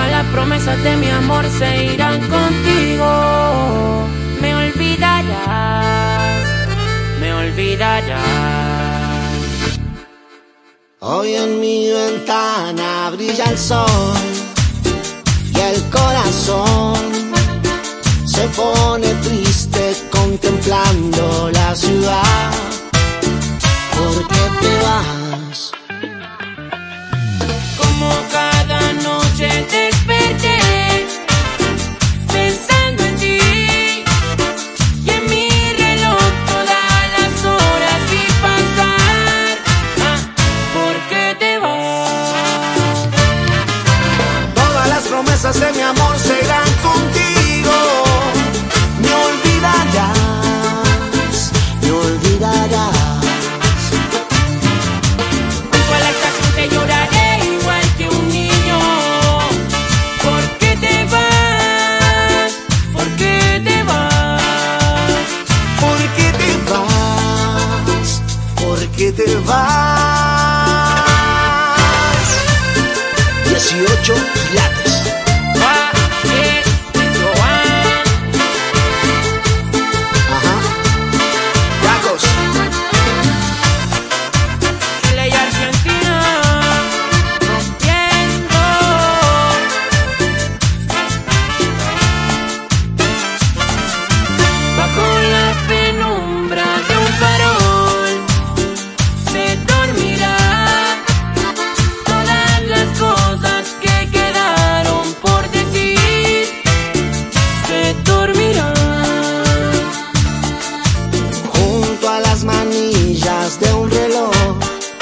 Todas las promesas de mi amor se irán contigo. Me olvidarás, me olvidarás. Hoy en mi ventana brilla el sol y el corazón se pone triste contemplando la ciudad. ¿Por qué te vas? Como cada noche desperté pensando en ti, y en mi reloj todas las horas vi pasar. ¿Por qué te vas? Todas las promesas de mi amor se irán contigo. Me olvidarás, me olvidarás. Junto a la estación te lloraré igual que un niño. ¿Por qué te vas? ¿Por qué te vas? ¿Por qué te vas? ¿Por qué te vas? 18 quilates. Ajá. Tacos. Chile y Argentina rompiendo. Bajo la penumbra de un farol se dormirá todas las cosas que quedaron por decir. Se dormirán Junto a las manillas de un reloj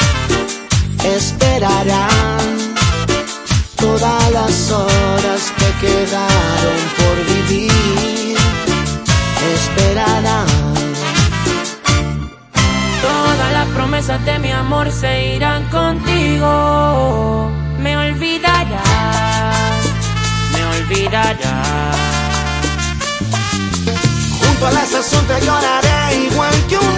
esperarán todas las horas que quedaron por vivir. Esperarán. todas las promesas de mi amor se irán contigo. Me olvidarás, me olvidarás. Junto a la estación te lloraré igual que un